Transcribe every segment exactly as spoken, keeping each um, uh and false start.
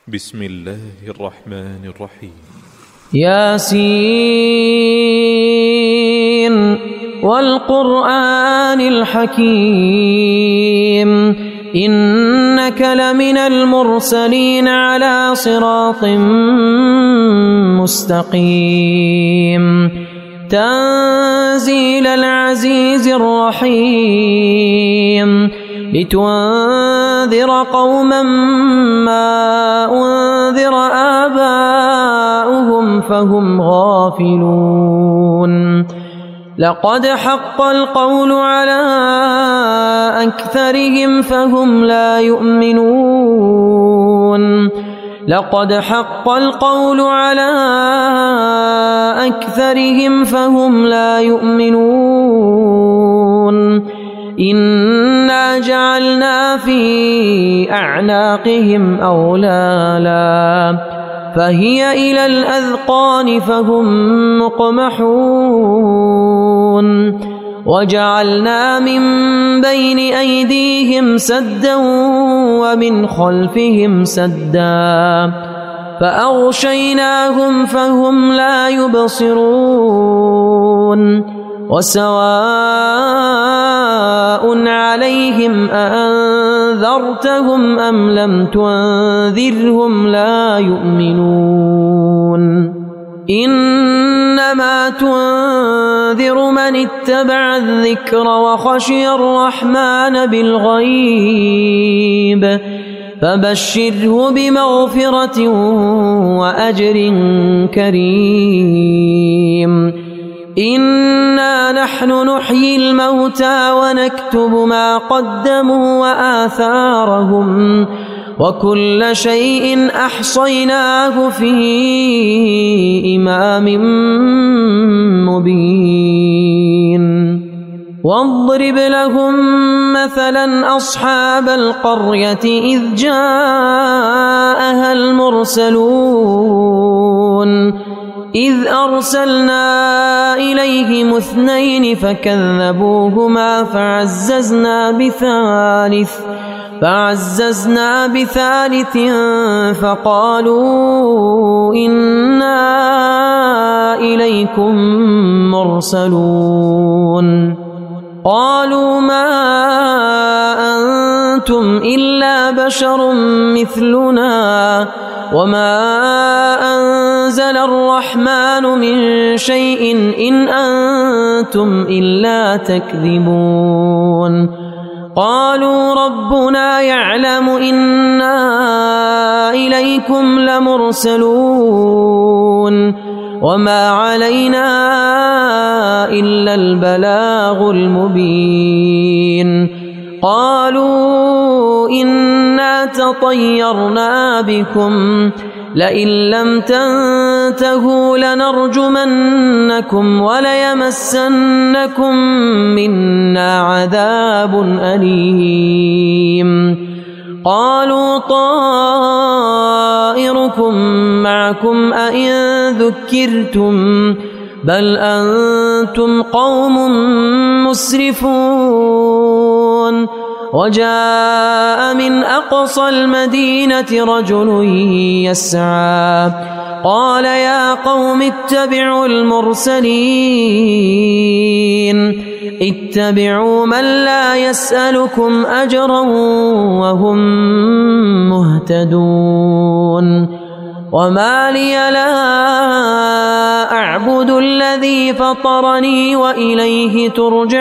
بسم الله الرحمن الرحيم. ياسين والقرآن الحكيم إنك لمن المرسلين على صراط مستقيم تنزيل العزيز الرحيم لتنذر قوما ما أنذر آباؤهم فهم غافلون لقد حق القول على أكثرهم فهم لا يؤمنون لقد حق القول على أكثرهم فهم لا يؤمنون إنا جعلنا في أعناقهم أغلالا فهي إلى الأذقان فهم مقمحون وجعلنا من بين أيديهم سدا ومن خلفهم سدا فأغشيناهم فهم لا يبصرون وسواء عليهم أأنذرتهم أم لم تنذرهم لا يؤمنون إنما تنذر من اتبع الذكر وخشي الرحمن بالغيب فبشره بمغفرة وأجر كريم إنا نحن نحيي الموتى ونكتب ما قدموا وآثارهم وكل شيء أحصيناه في إمام مبين واضرب لهم مثلا أصحاب القرية إذ جاءها المرسلون إذ أرسلنا إليهم اثنين فكذبوهما فعززنا بثالث فعززنا بثالث فقالوا إنا إليكم مرسلون قالوا ما أنتم إلا بشر مثلنا وما أنزل الرحمن من شيء إن أنتم إلا تكذبون قالوا ربنا يعلم إنا إليكم لمرسلون وما علينا إلا البلاغ المبين قالوا إنا تطيرنا بكم لئن لم تنتهوا لنرجمنكم وليمسنكم منا عذاب أليم قالوا طائركم معكم أئن ذكرتم بل أنتم قوم مسرفون وجاء من أقصى المدينة رجل يسعى قال يا قوم اتبعوا المرسلين اتبعوا من لا يسألكم أجرا وهم مهتدون وما لي لا أعبد الذي فطرني وإليه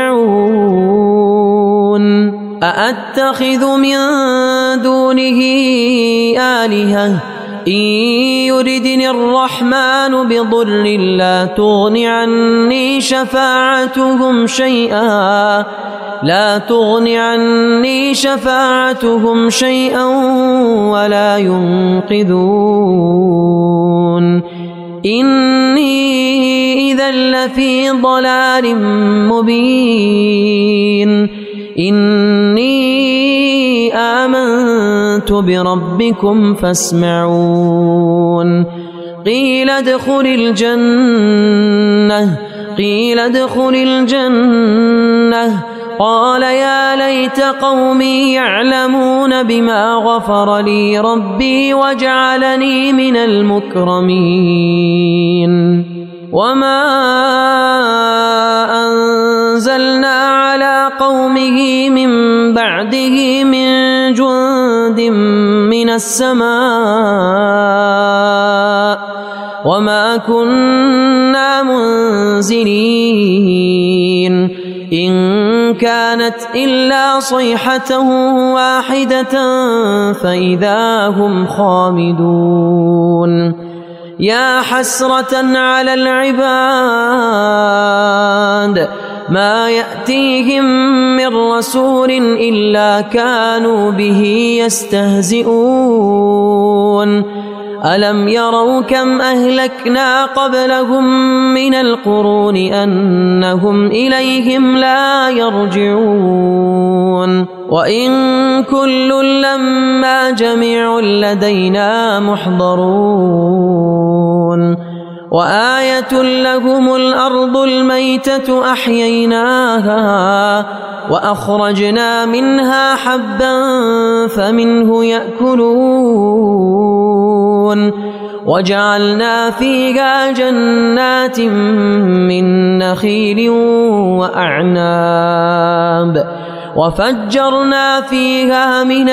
ترجعون أأتخذ من دونه آلهة إن يردني الرحمن بضر لا تغن عني شفاعتهم شيئا لا تغن عني شفاعتهم شيئا ولا ينقذون إني إذا لفي ضلال مبين إني آمنت بربكم فاسمعون قيل ادخل الجنة قيل ادخل الجنة قال يا ليت قومي يعلمون بما غفر لي ربي وجعلني من المكرمين وما أنزلنا على قومه من بعده من جند من السماء وما كنا منزلين إن كانت إلا صيحة واحدة فإذا هم خامدون يا حسرة على العباد ما يأتيهم من رسول إلا كانوا به يستهزئون ألم يروا كم أهلكنا قبلهم من القرون أنهم إليهم لا يرجعون وإن كل لما جميع لدينا محضرون وآية لهم الأرض الميتة أحييناها وأخرجنا منها حبا فمنه يأكلون وجعلنا فيها جنات من نخيل وأعناب وفجرنا فيها من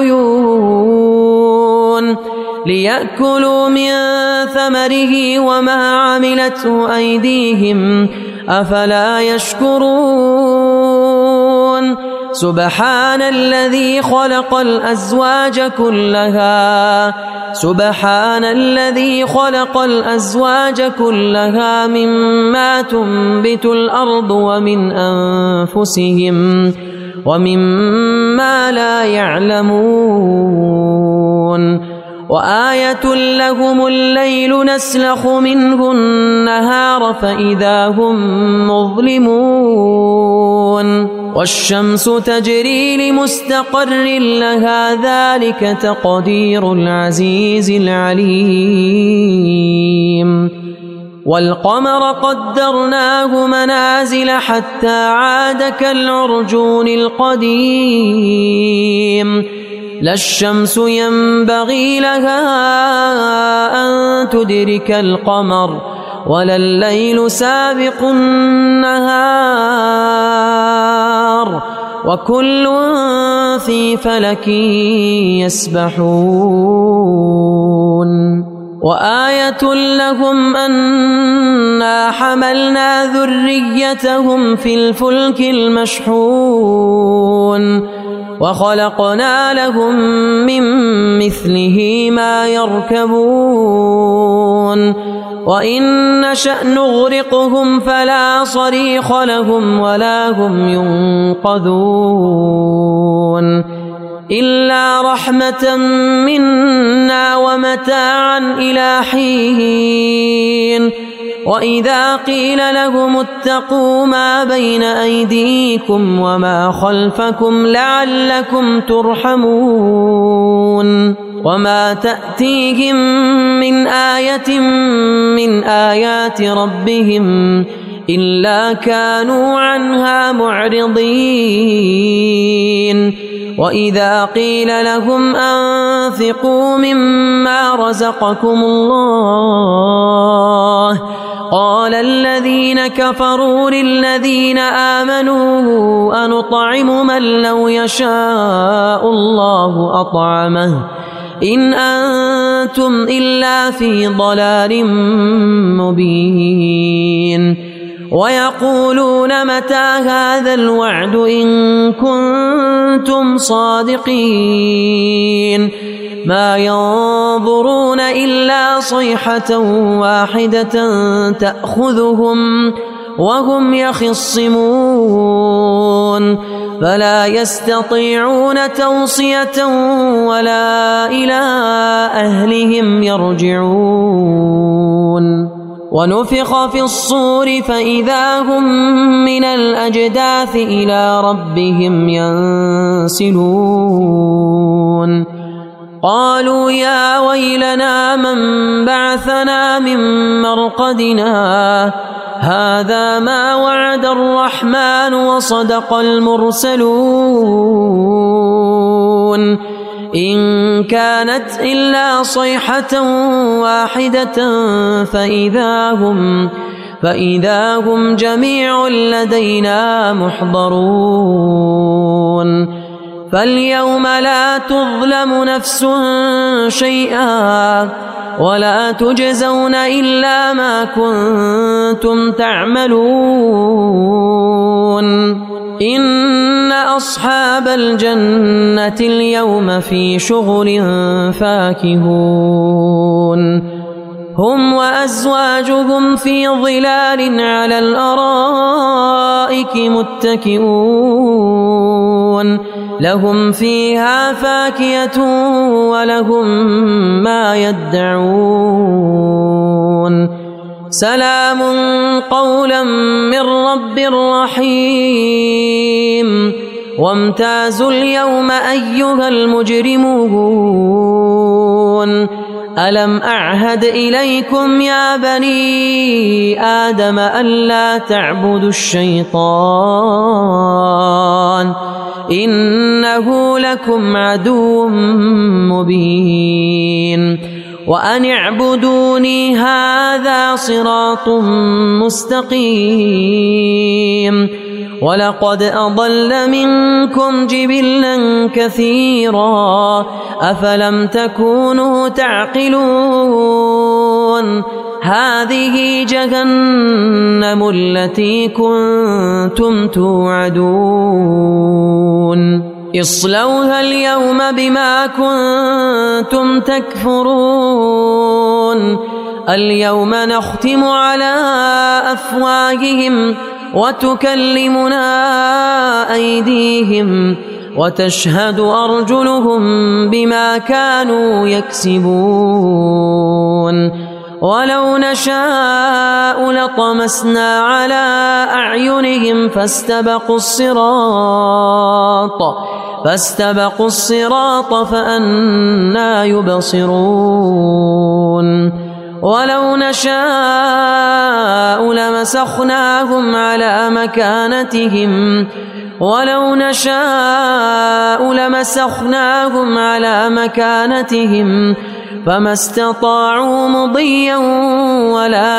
العيون ليأكلوا من ثمره وما عملته أيديهم أفلا يشكرون سبحان الذي خلق الأزواج كلها سبحان الذي خلق الأزواج كلها مما تنبت الأرض ومن أنفسهم ومما لا يعلمون وآية لهم الليل نسلخ منه النهار فإذا هم مظلمون والشمس تجري لمستقر لها ذلك تقدير العزيز العليم والقمر قدرناه منازل حتى عاد كالعرجون القديم لا الشمس ينبغي لها أن تدرك القمر ولا الليل سابق النهار وكل في فلك يسبحون وآية لهم أنا حملنا ذريتهم في الفلك المشحون وخلقنا لهم من مثله ما يركبون وإن نشأ نغرقهم فلا صريخ لهم ولا هم ينقذون إلا رحمة منا ومتاعا إلى حين وإذا قيل لهم اتقوا ما بين أيديكم وما خلفكم لعلكم ترحمون وما تأتيهم من آية من آيات ربهم إلا كانوا عنها معرضين وإذا قيل لهم أنفقوا مما رزقكم الله قال الذين كفروا للذين آمنوا أنطعم من لو يشاء الله أطعمه إن أنتم إلا في ضلال مبين ويقولون متى هذا الوعد إن كنتم صادقين ما ينظرون إلا صيحة واحدة تأخذهم وهم يخصمون فلا يستطيعون توصية ولا إلى أهلهم يرجعون ونفخ في الصور فإذا هم من الأجداث إلى ربهم ينسلون قالوا يا ويلنا من بعثنا من مرقدنا هذا ما وعد الرحمن وصدق المرسلون إن كانت إلا صيحة واحدة فإذا هم فإذا هم جميع لدينا محضرون فاليوم لا تظلم نفس شيئا ولا تجزون إلا ما كنتم تعملون إن أصحاب الجنة اليوم في شغل فاكهون هم وأزواجهم في ظلال على الأرائك متكئون لهم فيها فاكهة ولهم ما يدعون سلام قولا من رب رحيم وامتازوا اليوم أيها المجرمون ألم أعهد إليكم يا بني آدم ألا تعبدوا الشيطان إنه لكم عدو مبين وأن اعبدوني هذا صراط مستقيم ولقد أضل منكم جبلا كثيرا أفلم تكونوا تعقلون هذه جهنم التي كنتم توعدون اصلوها اليوم بما كنتم تكفرون اليوم نختم على أفواههم وتكلمنا أيديهم وتشهد أرجلهم بما كانوا يكسبون ولو نشاء لطمسنا على أعينهم فاستبقوا الصراط فاستبقوا الصراط فأنى يبصرون ولو نشاء لمسخناهم على مكانتهم ولو نشاء لمسخناهم على مكانتهم فما استطاعوا مضيا ولا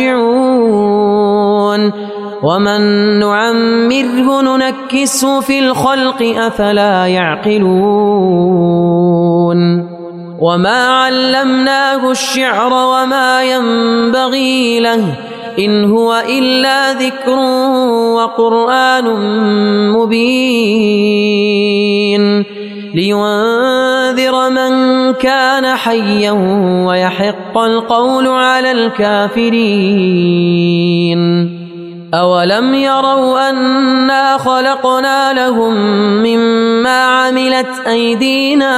يرجعون ومن نعمره ننكسه في الخلق أفلا يعقلون وما علمناه الشعر وما ينبغي له إن هو إلا ذكر وقرآن مبين لينذر من كان حيا ويحق القول على الكافرين أولم يروا أنا خلقنا لهم مما عملت أيدينا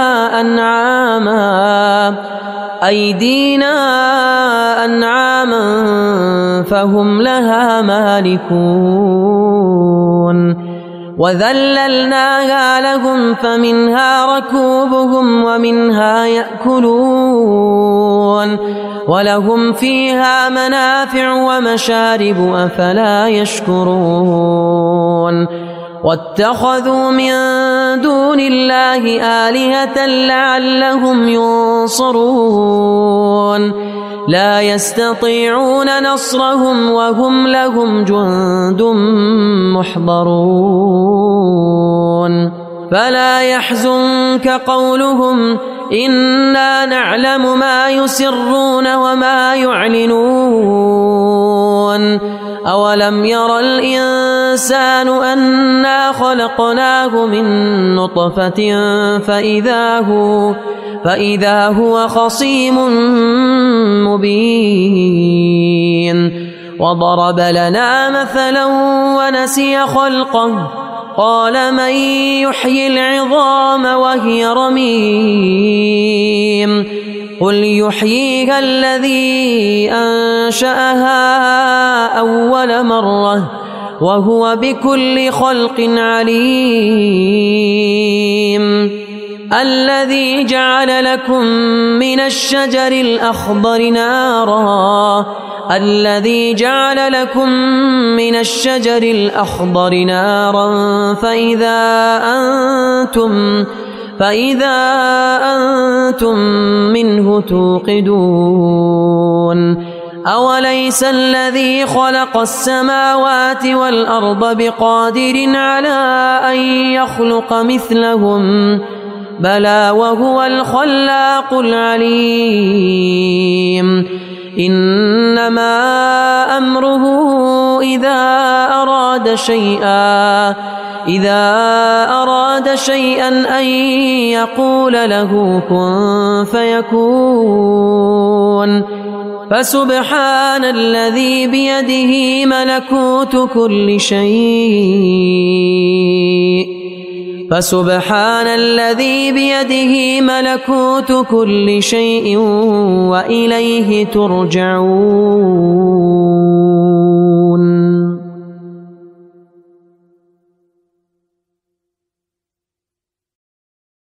أنعاما أيدينا أنعاما فهم لها مالكون وذللناها لهم فمنها ركوبهم ومنها يأكلون ولهم فيها منافع ومشارب أفلا يشكرون واتخذوا من دون الله آلهة لعلهم ينصرون لا يستطيعون نصرهم وهم لهم جند محضرون فلا يحزنك قولهم إنا نعلم ما يسرون وما يعلنون أولم ير الإنسان أنا خلقناه من نطفة فإذا هو فإذا هو خصيم مبين وضرب لنا مثلا ونسي خلقه قال من يحيي العظام وهي رميم قل يحييها الذي أنشأها أول مرة وهو بكل خلق عليم الذي جعل لكم من الشجر الأخضر نارا الذي جعل لكم من الشجر الأخضر نارا فإذا أنتم فإذا أنتم منه توقدون أوليس الذي خلق السماوات والأرض بقادر على أن يخلق مثلهم بلى وهو الخلاق العليم إنما أمره إذا أراد شيئا إذا أراد شيئا أن يقول له كن فيكون فسبحان الذي بيده ملكوت كل شيء فسبحان الذي بيده ملكوت كل شيء وإليه ترجعون.